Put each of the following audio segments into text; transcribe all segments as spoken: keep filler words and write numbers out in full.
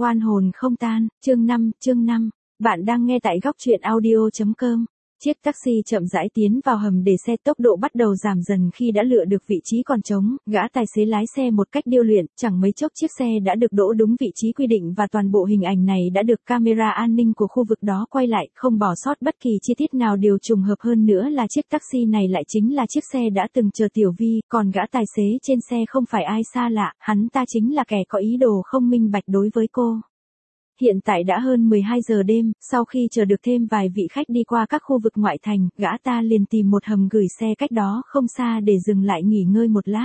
oan hồn không tan, chương năm, chương năm. Bạn đang nghe tại góc truyện audio chấm com. Chiếc taxi chậm rãi tiến vào hầm để xe, tốc độ bắt đầu giảm dần khi đã lựa được vị trí còn trống, gã tài xế lái xe một cách điêu luyện, chẳng mấy chốc chiếc xe đã được đỗ đúng vị trí quy định và toàn bộ hình ảnh này đã được camera an ninh của khu vực đó quay lại, không bỏ sót bất kỳ chi tiết nào. Điều trùng hợp hơn nữa là chiếc taxi này lại chính là chiếc xe đã từng chờ Tiểu Vi, còn gã tài xế trên xe không phải ai xa lạ, hắn ta chính là kẻ có ý đồ không minh bạch đối với cô. Hiện tại đã hơn mười hai giờ đêm, sau khi chờ được thêm vài vị khách đi qua các khu vực ngoại thành, gã ta liền tìm một hầm gửi xe cách đó không xa để dừng lại nghỉ ngơi một lát.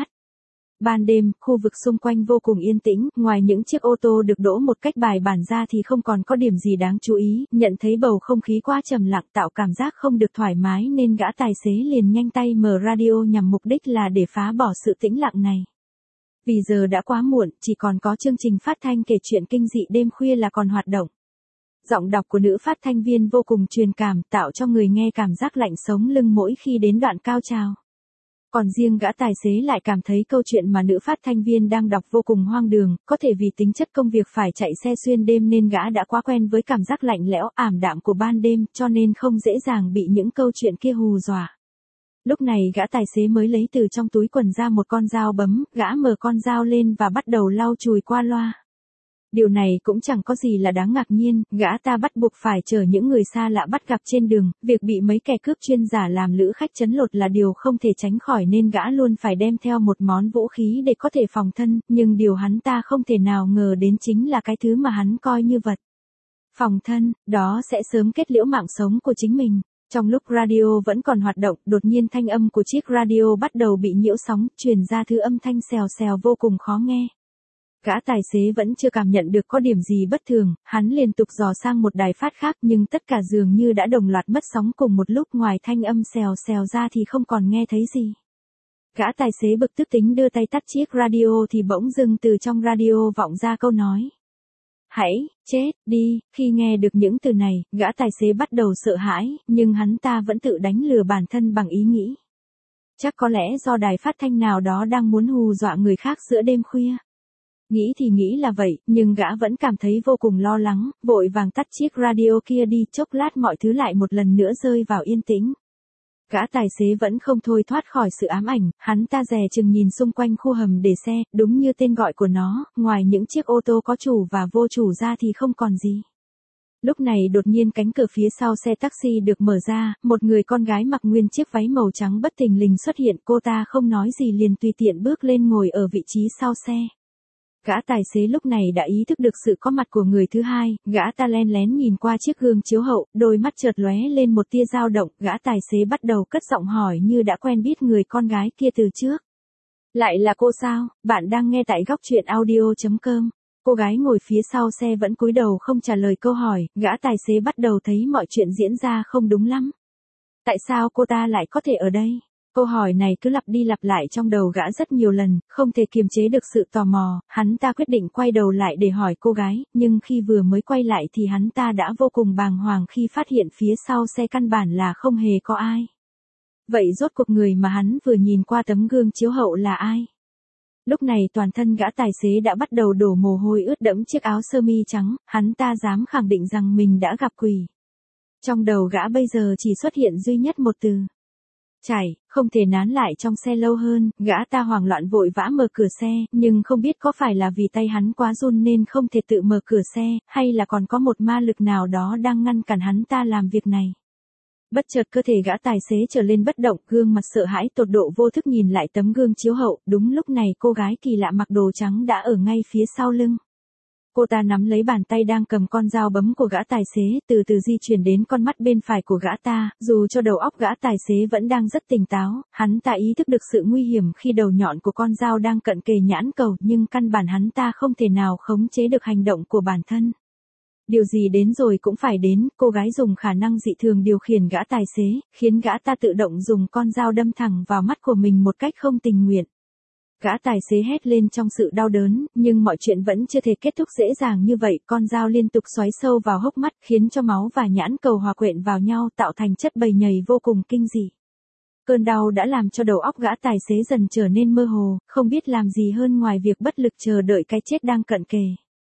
Ban đêm, khu vực xung quanh vô cùng yên tĩnh, ngoài những chiếc ô tô được đỗ một cách bài bản ra thì không còn có điểm gì đáng chú ý, nhận thấy bầu không khí quá trầm lặng tạo cảm giác không được thoải mái nên gã tài xế liền nhanh tay mở radio nhằm mục đích là để phá bỏ sự tĩnh lặng này. Vì giờ đã quá muộn, chỉ còn có chương trình phát thanh kể chuyện kinh dị đêm khuya là còn hoạt động. Giọng đọc của nữ phát thanh viên vô cùng truyền cảm, tạo cho người nghe cảm giác lạnh sống lưng mỗi khi đến đoạn cao trào. Còn riêng gã tài xế lại cảm thấy câu chuyện mà nữ phát thanh viên đang đọc vô cùng hoang đường, có thể vì tính chất công việc phải chạy xe xuyên đêm nên gã đã quá quen với cảm giác lạnh lẽo, ảm đạm của ban đêm, cho nên không dễ dàng bị những câu chuyện kia hù dọa. Lúc này gã tài xế mới lấy từ trong túi quần ra một con dao bấm, gã mở con dao lên và bắt đầu lau chùi qua loa. Điều này cũng chẳng có gì là đáng ngạc nhiên, gã ta bắt buộc phải chở những người xa lạ bắt gặp trên đường, việc bị mấy kẻ cướp chuyên giả làm lữ khách trấn lột là điều không thể tránh khỏi nên gã luôn phải đem theo một món vũ khí để có thể phòng thân, nhưng điều hắn ta không thể nào ngờ đến chính là cái thứ mà hắn coi như vật phòng thân, đó sẽ sớm kết liễu mạng sống của chính mình. Trong lúc radio vẫn còn hoạt động, đột nhiên thanh âm của chiếc radio bắt đầu bị nhiễu sóng, truyền ra thứ âm thanh xèo xèo vô cùng khó nghe. Gã tài xế vẫn chưa cảm nhận được có điểm gì bất thường, hắn liên tục dò sang một đài phát khác nhưng tất cả dường như đã đồng loạt mất sóng cùng một lúc, ngoài thanh âm xèo xèo ra thì không còn nghe thấy gì. Gã tài xế bực tức tính đưa tay tắt chiếc radio thì bỗng dưng từ trong radio vọng ra câu nói. Hãy, chết, đi, khi nghe được những từ này, gã tài xế bắt đầu sợ hãi, nhưng hắn ta vẫn tự đánh lừa bản thân bằng ý nghĩ. Chắc có lẽ do đài phát thanh nào đó đang muốn hù dọa người khác giữa đêm khuya. Nghĩ thì nghĩ là vậy, nhưng gã vẫn cảm thấy vô cùng lo lắng, vội vàng tắt chiếc radio kia đi, chốc lát mọi thứ lại một lần nữa rơi vào yên tĩnh. Gã tài xế vẫn không thôi thoát khỏi sự ám ảnh, hắn ta dè chừng nhìn xung quanh khu hầm để xe, đúng như tên gọi của nó, ngoài những chiếc ô tô có chủ và vô chủ ra thì không còn gì. Lúc này đột nhiên cánh cửa phía sau xe taxi được mở ra, một người con gái mặc nguyên chiếc váy màu trắng bất thình lình xuất hiện, cô ta không nói gì liền tùy tiện bước lên ngồi ở vị trí sau xe. Gã tài xế lúc này đã ý thức được sự có mặt của người thứ hai, gã ta len lén nhìn qua chiếc gương chiếu hậu, đôi mắt chợt lóe lên một tia dao động, gã tài xế bắt đầu cất giọng hỏi như đã quen biết người con gái kia từ trước. Lại là cô sao? Bạn đang nghe tại góc truyện audio chấm com. Cô gái ngồi phía sau xe vẫn cúi đầu không trả lời câu hỏi, gã tài xế bắt đầu thấy mọi chuyện diễn ra không đúng lắm. Tại sao cô ta lại có thể ở đây? Câu hỏi này cứ lặp đi lặp lại trong đầu gã rất nhiều lần, không thể kiềm chế được sự tò mò, hắn ta quyết định quay đầu lại để hỏi cô gái, nhưng khi vừa mới quay lại thì hắn ta đã vô cùng bàng hoàng khi phát hiện phía sau xe căn bản là không hề có ai. Vậy rốt cuộc người mà hắn vừa nhìn qua tấm gương chiếu hậu là ai? Lúc này toàn thân gã tài xế đã bắt đầu đổ mồ hôi ướt đẫm chiếc áo sơ mi trắng, hắn ta dám khẳng định rằng mình đã gặp quỷ. Trong đầu gã bây giờ chỉ xuất hiện duy nhất một từ. Chảy, không thể nán lại trong xe lâu hơn, gã ta hoảng loạn vội vã mở cửa xe, nhưng không biết có phải là vì tay hắn quá run nên không thể tự mở cửa xe, hay là còn có một ma lực nào đó đang ngăn cản hắn ta làm việc này. Bất chợt cơ thể gã tài xế trở lên bất động, gương mặt sợ hãi tột độ vô thức nhìn lại tấm gương chiếu hậu, đúng lúc này cô gái kỳ lạ mặc đồ trắng đã ở ngay phía sau lưng. Cô ta nắm lấy bàn tay đang cầm con dao bấm của gã tài xế, từ từ di chuyển đến con mắt bên phải của gã ta, dù cho đầu óc gã tài xế vẫn đang rất tỉnh táo, hắn ta ý thức được sự nguy hiểm khi đầu nhọn của con dao đang cận kề nhãn cầu, nhưng căn bản hắn ta không thể nào khống chế được hành động của bản thân. Điều gì đến rồi cũng phải đến, cô gái dùng khả năng dị thường điều khiển gã tài xế, khiến gã ta tự động dùng con dao đâm thẳng vào mắt của mình một cách không tình nguyện. Gã tài xế hét lên trong sự đau đớn, nhưng mọi chuyện vẫn chưa thể kết thúc dễ dàng như vậy, con dao liên tục xoáy sâu vào hốc mắt, khiến cho máu và nhãn cầu hòa quyện vào nhau tạo thành chất bầy nhầy vô cùng kinh dị. Cơn đau đã làm cho đầu óc gã tài xế dần trở nên mơ hồ, không biết làm gì hơn ngoài việc bất lực chờ đợi cái chết đang cận kề.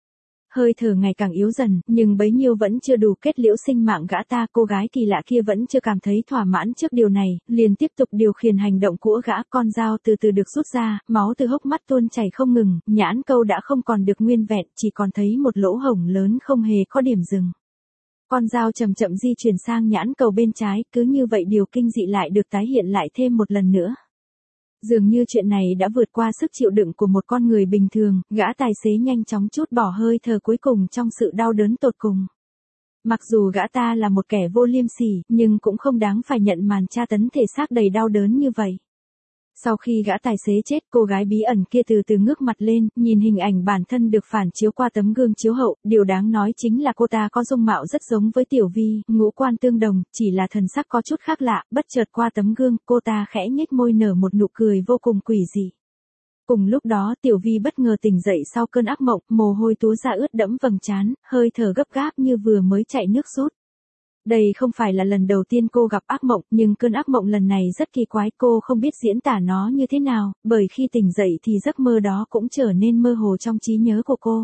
hơi thở ngày càng yếu dần, nhưng bấy nhiêu vẫn chưa đủ kết liễu sinh mạng gã ta. Cô gái kỳ lạ kia vẫn chưa cảm thấy thỏa mãn trước điều này, liền tiếp tục điều khiển hành động của gã. Con dao từ từ được rút ra, máu từ hốc mắt tuôn chảy không ngừng, nhãn câu đã không còn được nguyên vẹn, chỉ còn thấy một lỗ hổng lớn không hề có điểm dừng. Con dao chậm chậm di chuyển sang nhãn cầu bên trái, cứ như vậy điều kinh dị lại được tái hiện lại thêm một lần nữa. Dường như chuyện này đã vượt qua sức chịu đựng của một con người bình thường, gã tài xế nhanh chóng trút bỏ hơi thở cuối cùng trong sự đau đớn tột cùng. Mặc dù gã ta là một kẻ vô liêm sỉ, nhưng cũng không đáng phải nhận màn tra tấn thể xác đầy đau đớn như vậy. Sau khi gã tài xế chết, cô gái bí ẩn kia từ từ ngước mặt lên, nhìn hình ảnh bản thân được phản chiếu qua tấm gương chiếu hậu. Điều đáng nói chính là cô ta có dung mạo rất giống với Tiểu Vi, ngũ quan tương đồng, chỉ là thần sắc có chút khác lạ. Bất chợt qua tấm gương, cô ta khẽ nhếch môi nở một nụ cười vô cùng quỷ dị. Cùng lúc đó Tiểu Vi bất ngờ tỉnh dậy sau cơn ác mộng, mồ hôi túa ra ướt đẫm vầng trán, hơi thở gấp gáp như vừa mới chạy nước rút. Đây không phải là lần đầu tiên cô gặp ác mộng, nhưng cơn ác mộng lần này rất kỳ quái, cô không biết diễn tả nó như thế nào, bởi khi tỉnh dậy thì giấc mơ đó cũng trở nên mơ hồ trong trí nhớ của cô.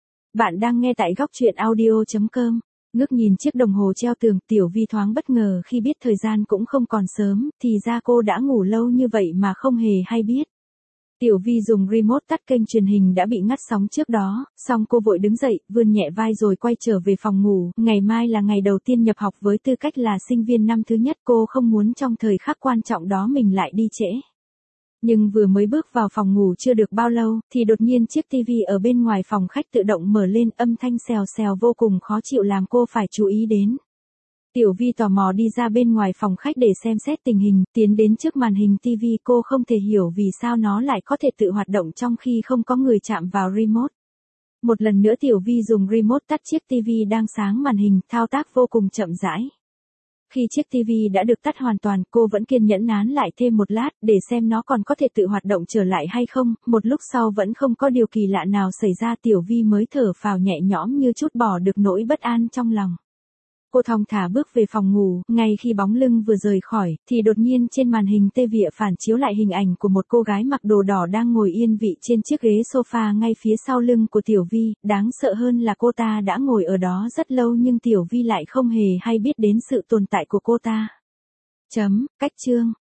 Bạn đang nghe tại góc truyện audio chấm com. Ngước nhìn chiếc đồng hồ treo tường, Tiểu Vi thoáng bất ngờ khi biết thời gian cũng không còn sớm, thì ra cô đã ngủ lâu như vậy mà không hề hay biết. Tiểu Vi dùng remote tắt kênh truyền hình đã bị ngắt sóng trước đó, xong cô vội đứng dậy, vươn nhẹ vai rồi quay trở về phòng ngủ. Ngày mai là ngày đầu tiên nhập học với tư cách là sinh viên năm thứ nhất, cô không muốn trong thời khắc quan trọng đó mình lại đi trễ. Nhưng vừa mới bước vào phòng ngủ chưa được bao lâu, thì đột nhiên chiếc tivi ở bên ngoài phòng khách tự động mở lên, âm thanh xèo xèo vô cùng khó chịu làm cô phải chú ý đến. Tiểu Vi tò mò đi ra bên ngoài phòng khách để xem xét tình hình, tiến đến trước màn hình tivi, cô không thể hiểu vì sao nó lại có thể tự hoạt động trong khi không có người chạm vào remote. Một lần nữa Tiểu Vi dùng remote tắt chiếc tivi đang sáng màn hình, thao tác vô cùng chậm rãi. Khi chiếc tivi đã được tắt hoàn toàn, cô vẫn kiên nhẫn nán lại thêm một lát, để xem nó còn có thể tự hoạt động trở lại hay không. Một lúc sau vẫn không có điều kỳ lạ nào xảy ra, Tiểu Vi mới thở phào nhẹ nhõm như trút bỏ được nỗi bất an trong lòng. Cô thong thả bước về phòng ngủ, ngay khi bóng lưng vừa rời khỏi, thì đột nhiên trên màn hình tivi phản chiếu lại hình ảnh của một cô gái mặc đồ đỏ đang ngồi yên vị trên chiếc ghế sofa ngay phía sau lưng của Tiểu Vi. Đáng sợ hơn là cô ta đã ngồi ở đó rất lâu nhưng Tiểu Vi lại không hề hay biết đến sự tồn tại của cô ta. Chấm, cách chương.